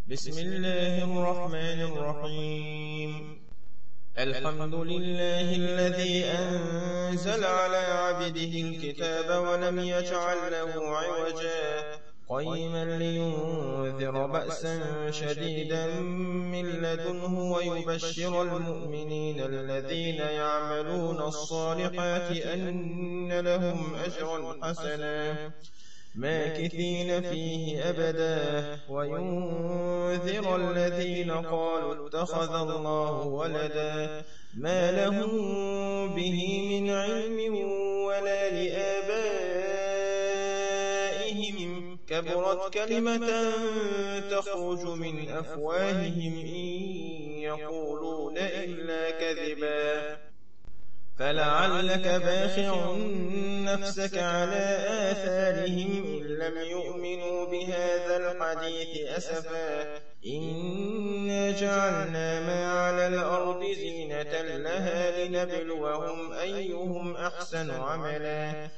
بسم الله الرحمن الرحيم. الحمد لله الذي أنزل على عبده الكتاب ولم يجعل له عوجا قيما لينذر بأسا شديدا من لدنه ويبشر المؤمنين الذين يعملون الصالحات أن لهم أجرا حسنا ماكثين فيه أبدا وينذر الذين قالوا اتخذ الله ولدا ما لهم به من علم ولا لآبائهم كبرت كلمة تخرج من أفواههم إن يقولون إلا كذبا فلعلك باخع نفسك على آثارهم إن لم يؤمنوا بهذا الحديث أسفا إنا جعلنا ما على الأرض زينة لها لنبلوهم أيهم أحسن عملا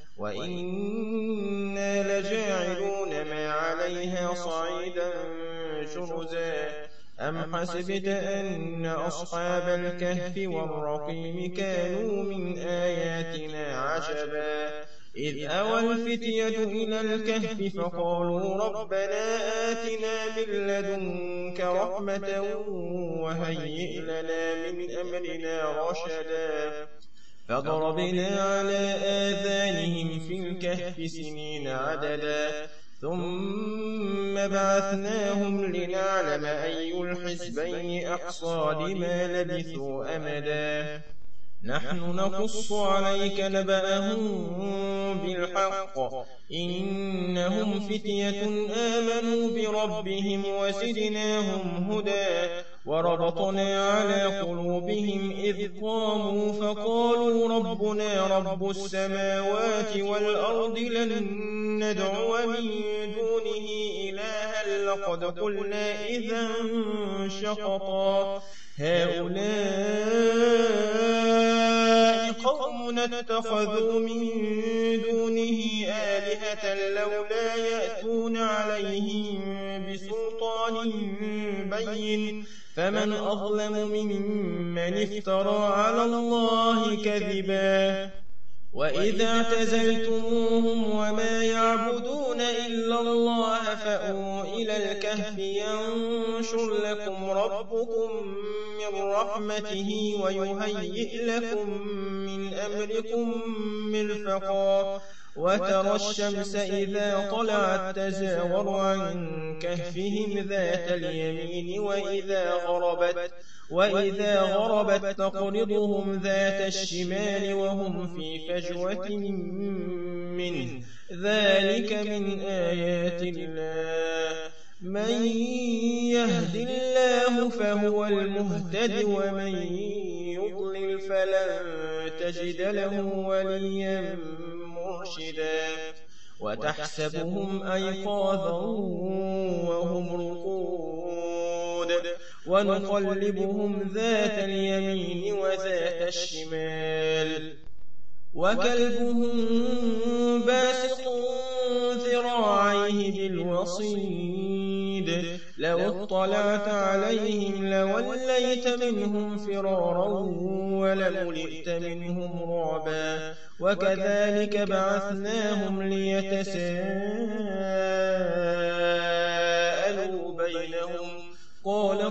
وإنا لجاعلون ما عليها صعيدا جرزا أم حسبت أن أصحاب الكهف والرقيم كانوا من آياتنا عجبا إذ أوى الفتية إلى الكهف فقالوا ربنا آتنا من لدنك رحمة وهيئ لنا من أمرنا رشدا فضربنا على آذانهم في الكهف سنين عددا ثم بعثناهم لنعلم أي الحزبين أحصى لما لبثوا أمدا نحن نقص عليك نبأهم بالحق إنهم فتية آمنوا بربهم وزدناهم هدى وربطنا على قلوبهم إذ قاموا فقالوا ربنا رب السماوات والأرض لن ندعو من دونه إلها لقد قلنا إذا شططا هؤلاء قوم اتخذوا من دونه آلهة لولا يأتون عليهم بسلطان بين فمن أظلم ممن افترى على الله كذبا وإذا اعتزلتموهم وما يعبدون إلا الله فأووا إلى الكهف ينشر لكم ربكم من رحمته ويهيئ لكم من أمركم مرفقا وترى الشمس إذا طلعت تزاور عن كهفهم ذات اليمين وإذا غربت تقرضهم ذات الشمال وهم في فجوة منه ذلك من آيات الله من يهد الله فهو المهتد ومن يضلل فلن تجد له وليا مرشدا وتحسبهم أيقاظا وهم رقود ونقلبهم ذات اليمين وذات الشمال وكلبهم باسط ذراعيه بالوصيد لو اطلعت عليهم لوليت منهم فرارا ولملئت منهم رعبا وكذلك بعثناهم ليتساءلوا بينهم قال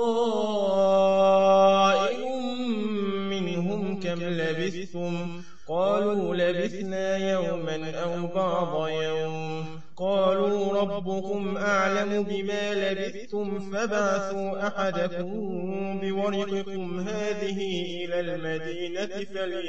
قائل منهم كم لبثتم قالوا لبثنا يوما أو بعض يوم قالوا ربكم أعلم بما لبثتم فابعثوا أحدكم بورقكم هذه إلى المدينة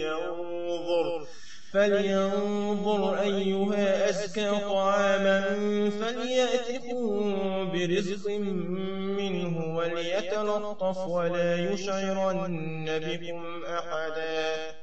فلينظر أيها أزكى طعاما فليأتكم برزق منه وليتلطف ولا يشعرن بكم أحدا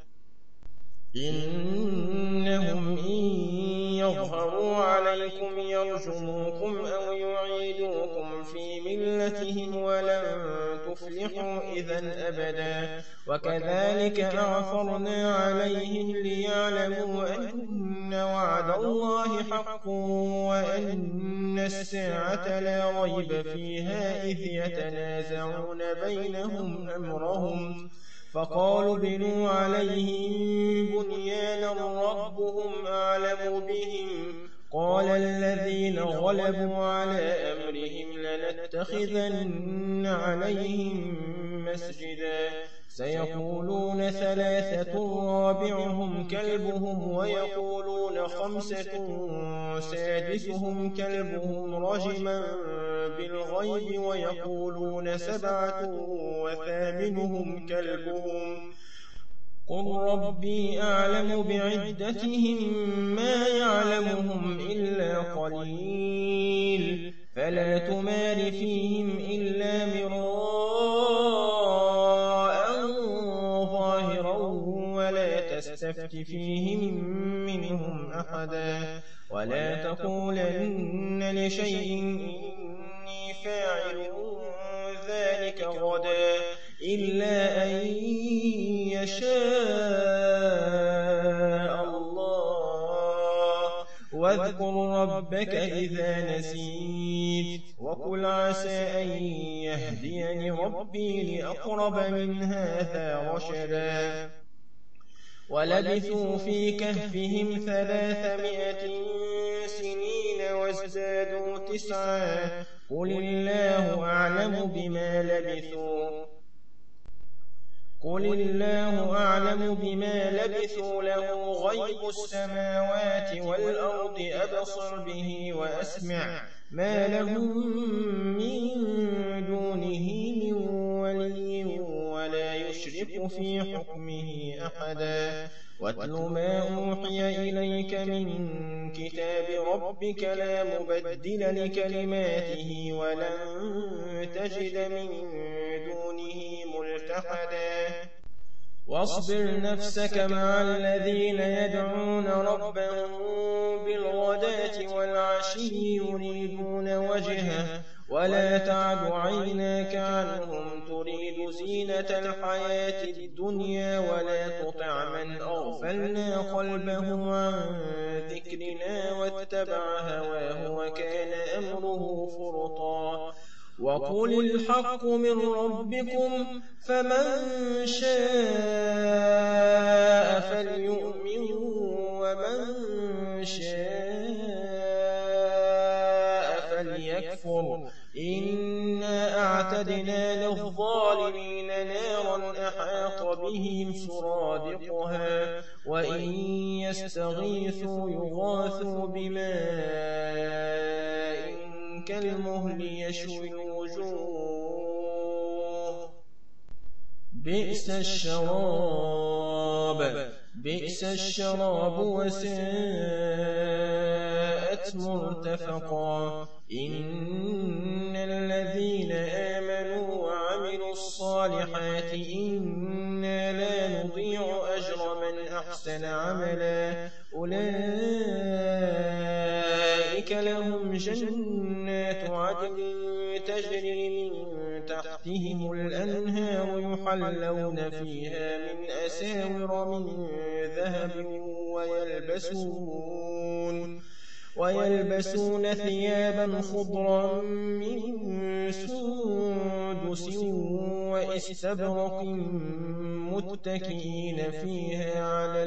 إنهم إن يظهروا عليكم يرجموكم أو يعيدوكم في ملتهم ولن تفلحوا إذا أبدا. وكذلك أعثرنا عليهم ليعلموا أن وعد الله حق وأن الساعة لا ريب فيها إذ يتنازعون بينهم أمرهم فقالوا ابنوا عليهم بنيانا ربهم أعلم بهم قال الذين غلبوا على أمرهم لنتخذن عليهم مسجدا سيقولون ثلاثة رابعهم كلبهم ويقولون خمسة سادسهم كلبهم رجما بالغيب ويقولون سبعة وثامنهم كلبهم قل ربي أعلم بعدتهم ما يعلمهم إلا قليل فلا تمار فيهم إلا مراء ظاهرا ولا تستفت فيهم منهم أحدا ولا تقولن لشيء إني فاعل ذلك غدا إلا أن يشاء الله واذكر ربك إذا نسيت وقل عسى أن يهديني ربي لأقرب من هذا رشدا ولبثوا في كهفهم 300 سنين وازدادوا 9 قل الله أعلم بما لبثوا له غيب السماوات والأرض أبصر به وأسمع ما لهم من دونه من ولي ولا يشرك في حكمه أحدا واتل ما أوحي إليك من كتاب ربك لا مبدل لكلماته ولن تجد من دونه ملتحدا واصبر نفسك مع الذين يدعون ربهم بالغداة والعشي يريدون وجهه ولا تعد عيناك عنهم تريد زينة الحياة الدنيا ولا تطع من أغفلنا قلبه عن ذكرنا واتبع هواه وكان أمره فرطا وقل الحق من ربكم فمن شاء فليؤمن ومن شاء فليكفر إنا أعتدنا للظالمين نارا أحاط بهم سرادقها وإن يستغيثوا يغاثوا بماء كالمهل يشوي الوجوه بئس الشراب وساءت مرتفقا إن الذين آمنوا وعملوا الصالحات إنا لا نضيع أجر من أحسن عملا أولئك لهم جنات عدن تجري من تحتهم الأنهار يحلون فيها من أساور من ذهب ويلبسون ثيابا خضرا من سندس واستبرق متكئين فيها على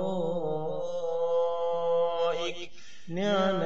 الأرائك نعم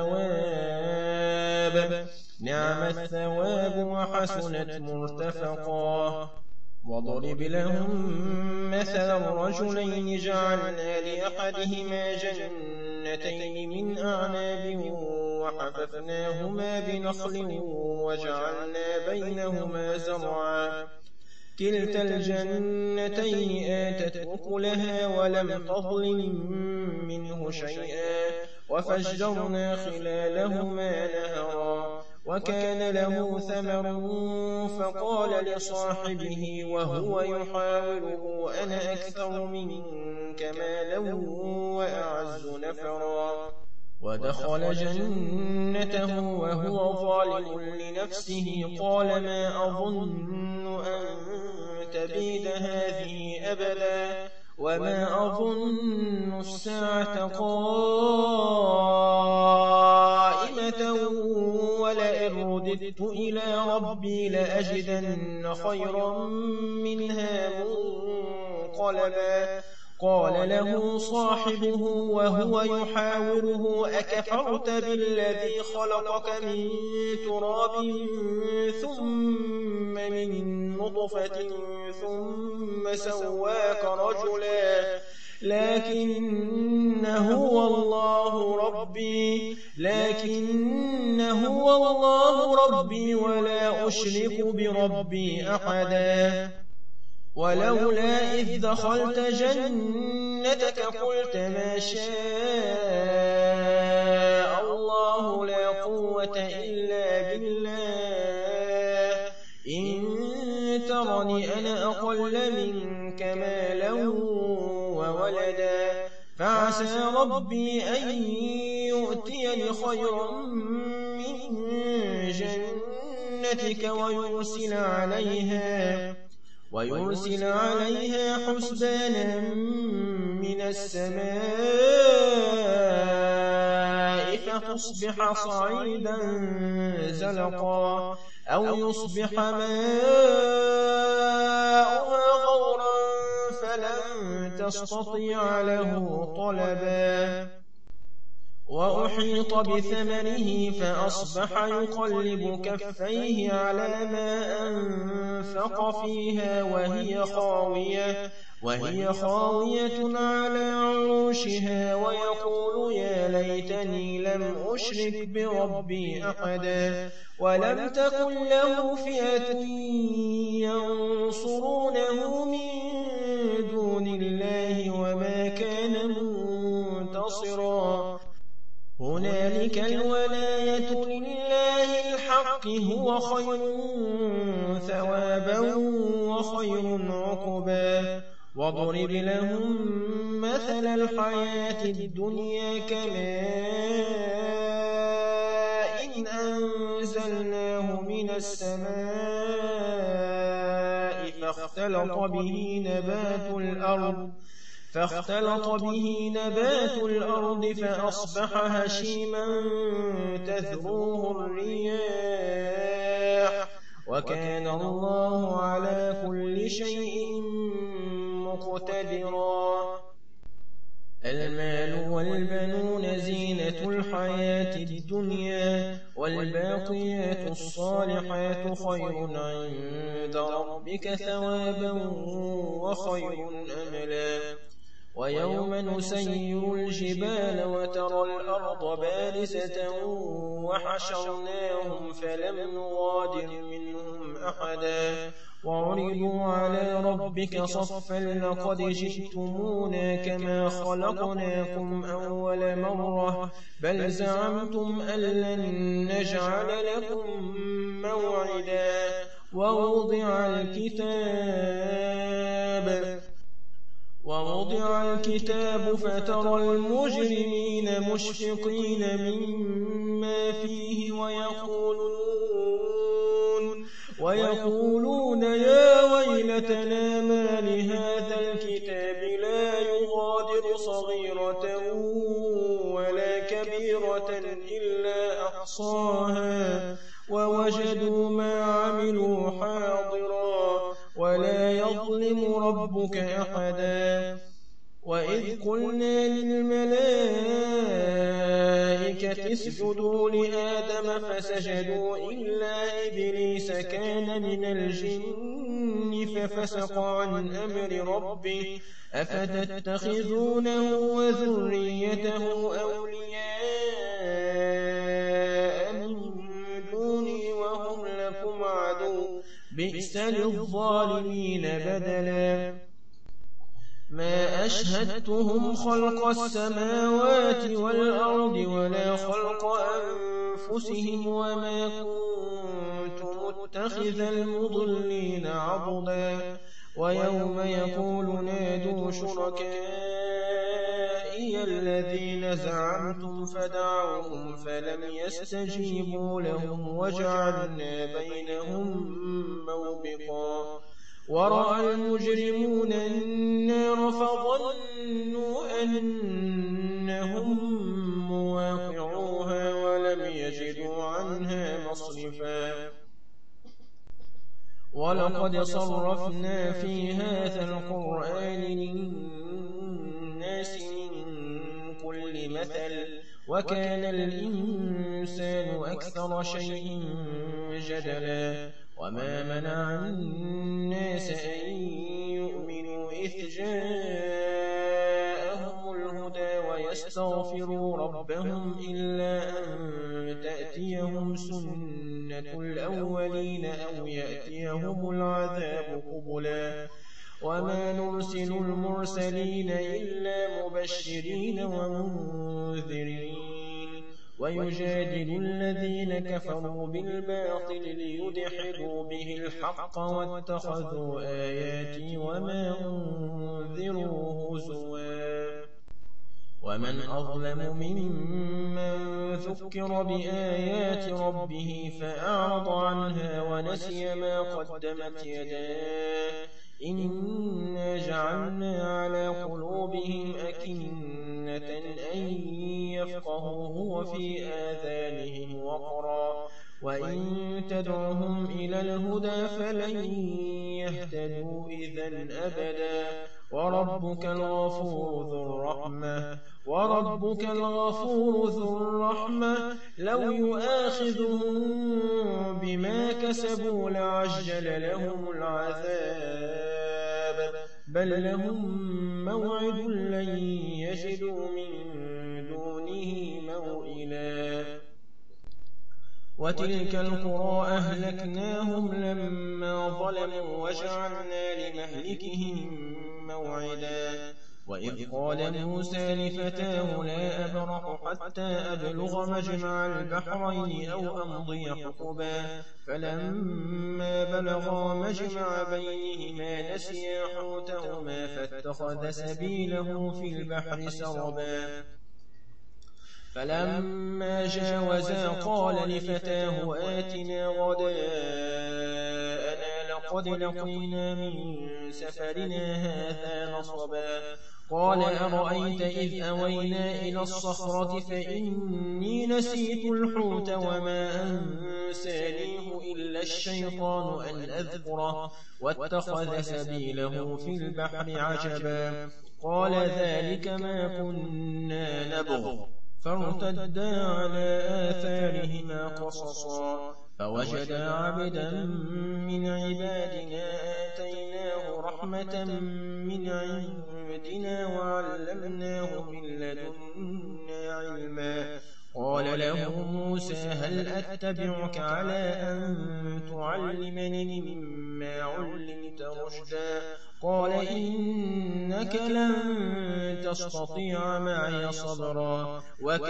الثواب وحسنت مرتفقا واضرب لهم مثل الرجلين جعلنا لأحدهما جنتين من أعناب وحففناهما بنخل وجعلنا بينهما زرعا كلتا الجنتين آتت أكلها ولم تظلم منه شيئا وفجرنا خلالهما نهرا وكان له ثمر فقال لصاحبه وهو يحاوره أنا أكثر منك مالا وأعز نفرا ودخل جنته وهو ظالم لنفسه قال ما أظن أن تبيد هذه أبدا وما أظن الساعة قائمة ولئن رددت إلى ربي لأجدن خيرا منها منقلبا قال له صاحبه وهو يحاوره أكفرت بالذي خلقك من تراب ثم من نطفة ثم سواك رجلا لكن هو الله ربي ولا أشرك بربي أحدا ولولا إذ دخلت جنتك قلت ما شاء الله لا قوة إلا بالله إن ترني أنا أقل منك مالا وولدا فعسى ربي أن يؤتيني خيرا من جنتك ويرسل عليها حسبانا من السماء فتصبح صعيدا زلقا أو يصبح ماؤها غورا فلن تستطيع له طلبا وأحيط بثمنه فأصبح يقلب كفيه على ما أنفق فيها وهي خاوية على عروشها ويقول يا ليتني لم أشرك بربي أحدا ولم تكن له فئة ينصرونه من دون الله وما كان منتصرا هنالك الولاية لله الحق هو خير ثوابا وخير عقبا واضرب لهم مثل الحياة الدنيا كماء أنزلناه من السماء فاختلط به نبات الأرض فأصبح هشيما تذروه الرياح وكان الله على كل شيء مقتدرا المال والبنون زينة الحياة الدنيا والباقيات الصالحات خير عند ربك ثوابا وخير أملا ويوم نسير الجبال وترى الأرض بارزة وحشرناهم فلم نغادر منهم أحدا وعرضوا على ربك صفا لقد جئتمونا كما خلقناكم أول مرة بل زعمتم أن لن نجعل لكم موعدا ووضع الكتاب فترى المجرمين مشفقين مما فيه ويقولون يا ويلتنا ما لهذا الكتاب لا يغادر صغيرة ولا كبيرة إلا أحصاها ووجدوا ما عملوا حاضرا ولا يظلم ربك أحدا وإذ قلنا للملائكة اسجدوا لآدم فسجدوا إلا إبليس كان من الجن ففسق عن أمر ربه أفتتخذونه وذريته أولياء من دوني وهم لكم عدو بئس للظالمين بدلا ما أشهدتهم خلق السماوات والأرض ولا خلق أنفسهم وما كنت متخذ المضلين عضدا ويوم يقول نادوا شركائي الذين الذين زعمتم فدعوهم فلم يستجيبوا لهم وجعلنا بينهم موبقا ورأى المجرمون النار فظنوا أنهم مواقعوها ولم يجدوا عنها مصرفا ولقد صرفنا في هذا القرآن للناس من كل مثل وكان الإنسان أكثر شيء جدلا وما منع الناس أن يؤمنوا إذ جاءهم الهدى ويستغفروا ربهم إلا أن تأتيهم سنة الأولين أو يأتيهم العذاب قبلا وما نرسل المرسلين إلا مبشرين ومنذرين ويجادل الذين كفروا بالباطل ليدحضوا به الحق واتخذوا آياتي وما أنذروا هزوا ومن أظلم ممن ذكر بآيات ربه فأعرض عنها ونسي ما قدمت يداه إنا جعلنا على قلوبهم أكنة أن يفقهوه وفي آذانهم وقرا وإن تدعهم إلى الهدى فلن يهتدوا إذا أبدا وربك الغفور ذو الرحمة لو يؤاخذهم بما كسبوا لعجل لهم العذاب بل لهم موعد لن يجدوا من دونه موئلا وتلك القرى أهلكناهم لما ظلموا وجعلنا لمهلكهم موعدا وإذ قال موسى لفتاه لا أبرح حتى أبلغ مجمع البحرين أو أمضي حقبا فلما بلغا مجمع بينهما نسيا حوتهما فاتخذ سبيله في البحر سربا فلما جاوزا قال لفتاه آتنا غداءنا لقد لقينا من سفرنا هذا نصبا قال أرأيت إذ أوينا إلى الصخرة فإني نسيت الحوت وما أنسانيه إلا الشيطان أن أذكره واتخذ سبيله في البحر عجبا قال ذلك ما كنا نبغ فارتدا على آثارهما قصصا فوجدا عبدا من عبادنا آتيناه رحمة من عندنا وعلمناه من لدنا علما قال له موسى هل أتبعك على أن تعلمني مما علمت رشدا قال إنك لن تستطيع معي صبرا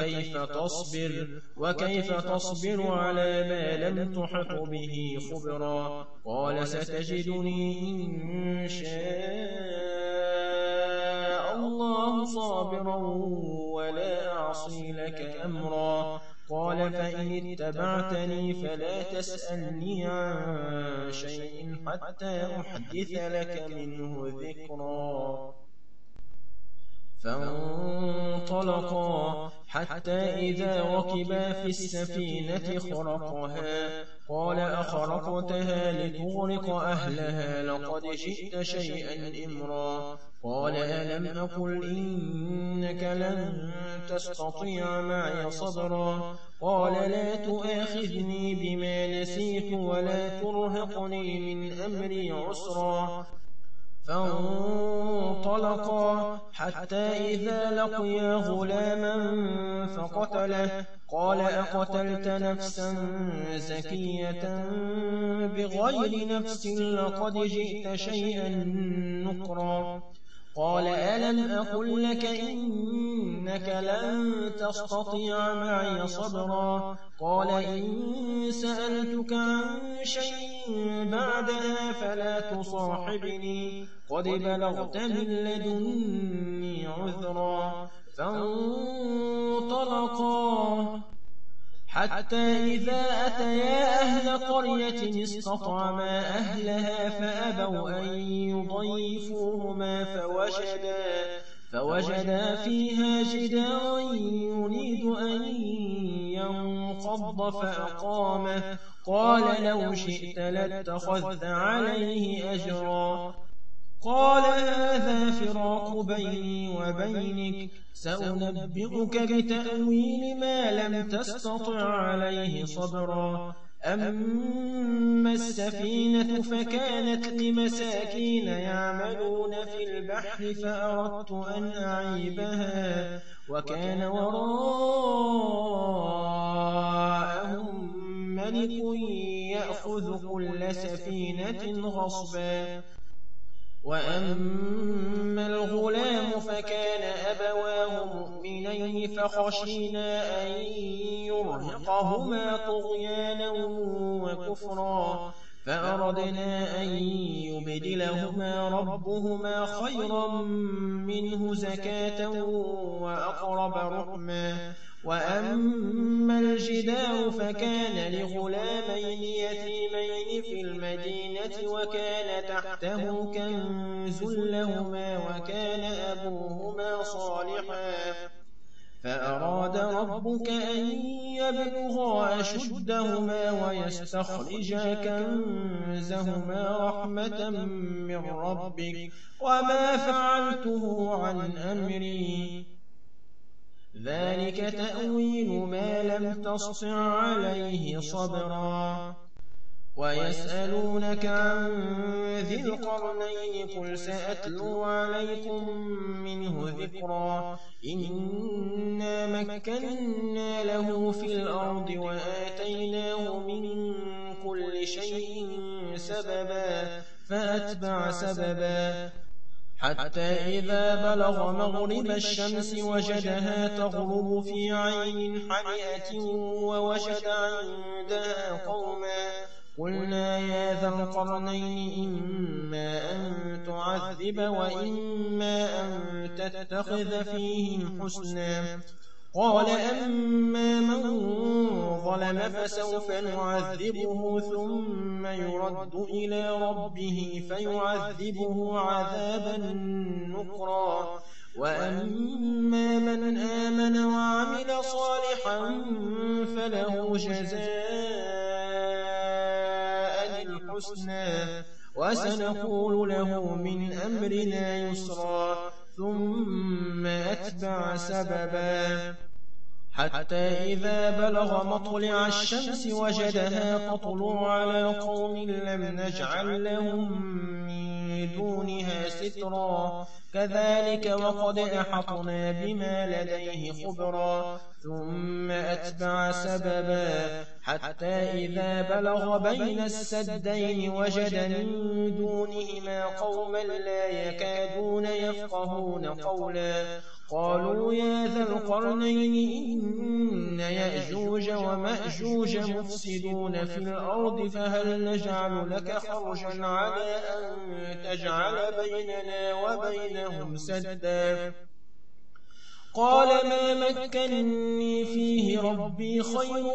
وكيف تصبر على ما لم تحط به خبرا قال ستجدني إن شاء الله صابرا ولا أعصي لك أمرا قال فإن اتبعتني فلا تسألني عن شيء حتى أحدث لك منه ذكرا فانطلقا حتى إذا ركبا في السفينة خرقها قال أخرقتها لتغرق أهلها لقد جئت شيئا إمرا قال ألم أقل إنك لن تستطيع معي صبرا قال لا تؤاخذني بما نسيت ولا ترهقني من أمري عسرا فانطلقا حتى إذا لقيا غلاما فقتله قال أقتلت نفسا زكية بغير نفس لقد جئت شيئا نكرا قال ألم أقل لك إنك لن تستطيع معي صبرا قال إن سألتك عن شيء بعدها فلا تصاحبني قد بلغت من لدني عذرا فانطلقا حتى إذا أتيا أهل قرية استطعما أهلها فأبوا أن يضيفوهما فوجدا فيها جدارا يريد أن ينقض فأقامه قال لو شئت لاتخذت عليه أجرا قال هذا فراق بيني وبينك سأنبئك بتأويل ما لم تستطع عليه صبرا أما السفينة فكانت لمساكين يعملون في البحر فأردت أن أعيبها وكان وراءهم ملك يأخذ كل سفينة غصبا وأما الغلام فكان أبواه مؤمنين فخشينا أن يرهقهما طغيانا وكفرا فأردنا أن يبدلهما ربهما خيرا منه زكاة وأقرب رحما وأما الجدار فكان لغلامين يتيمين في المدينة وكان تحته كنز لهما وكان أبوهما صالحا فأراد ربك أن يبلغا أشدهما ويستخرجا كنزهما رحمة من ربك وما فعلته عن أمري ذلك تأويل ما لم تسطع عليه صبرا ويسألونك عن ذي القرنين قل سأتلو عليكم منه ذكرا إنا مكنا له في الأرض وآتيناه من كل شيء سببا فأتبع سببا حتى إذا بلغ مغرب الشمس وجدها تغرب في عين حمئة ووجد عندها قوما قلنا يا ذا القرنين إما أن تعذب وإما أن تتخذ فيهم حسنا قال أما من ظلم فسوف نعذبه ثم يرد إلى ربه فيعذبه عذابا نكرا وأما من آمن وعمل صالحا فله جزاء الحسنى وسنقول له من أمرنا يسرا ثم أتبع سببا حتى إذا بلغ مطلع الشمس وجدها تطلع على قوم لم نجعل لهم من دونها سترا كذلك وقد أحطنا بما لديه خبرا ثم أتبع سببا حتى إذا بلغ بين السدين وجد من دونهما قوما لا يكادون يفقهون قولا قالوا يا ذا القرنين إن يأجوج ومأجوج مفسدون في الأرض فهل نجعل لك خرجا على أن تجعل بيننا وبينهم سدا قال ما مكنني فيه ربي خير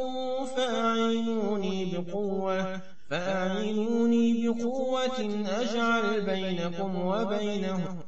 فأعينوني بقوة أجعل بينكم وبينهم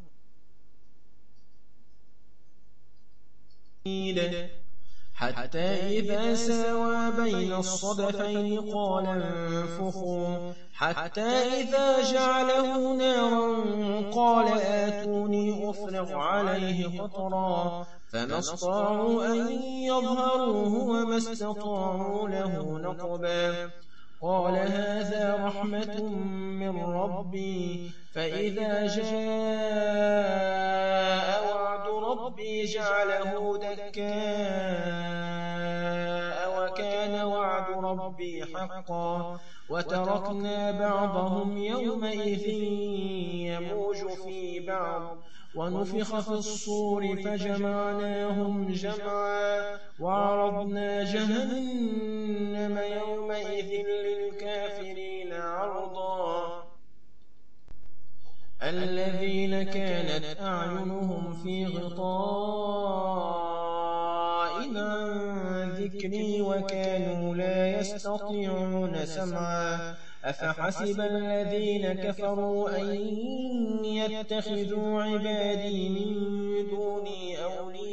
حتى إذا ساوى بين الصدفين قال انفخوا حتى إذا جعله نارا قال آتوني أفرغ عليه قطرا فما استطاعوا أن يظهروه وما استطاعوا له نقبا قال هذا رحمة من ربي فإذا جاء وعد ربي جعله دكاء وكان وعد ربي حقا وتركنا بعضهم يومئذ يموج في بعض ونفخ في الصور فجمعناهم جمعا وعرضنا جهنم يومئذ للكافرين عرضا الذين كانت أعينهم في غطاء عن ذكري وكانوا لا يستطيعون سمعا أفحسب الذين كفروا أن يتخذوا عبادي من دوني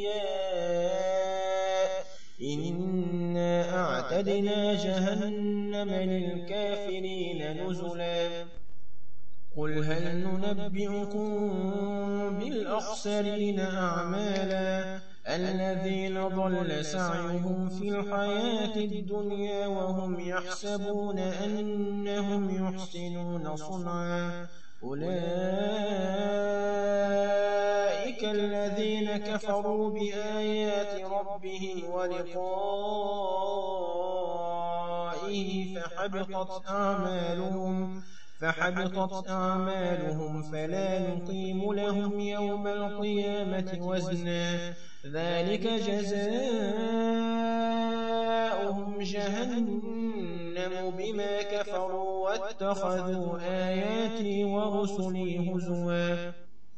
أولياء إنا أعتدنا جهنم للكافرين نزلا قل هل ننبئكم بالأخسرين أعمالا الذين ضل سعيهم في الحياة الدنيا وهم يحسبون أنهم يحسنون صنعا أولئك الذين كفروا بآيات ربهم ولقائه فحبطت أعمالهم فلا نقيم لهم يوم القيامة وزنا ذلك جزاؤهم جهنم بما كفروا واتخذوا آياتي ورسلي هزوا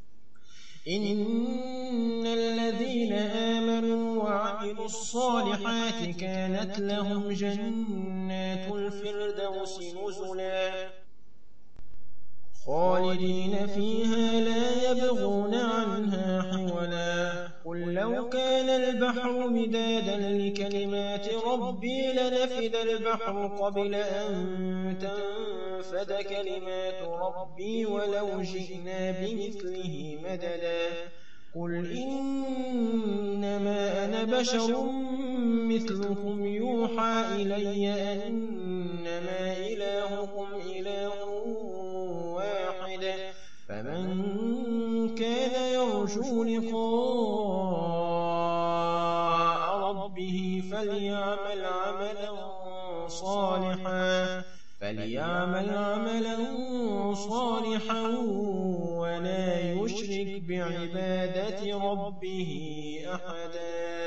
إن الذين آمنوا وعملوا الصالحات كانت لهم جنات الفردوس نزلا خالدين فيها لا يبغون عنها حولا قل لو كان البحر مدادا لكلمات ربي لنفد البحر قبل أن تنفد كلمات ربي ولو جئنا بمثله مددا قل إنما أنا بشر مثلكم يوحى إلي أنما إلهكم إله واحد فمن كان يرجو لقاء ربه فليعمل عملا صالحا ولا يشرك بعبادة ربه أحدا.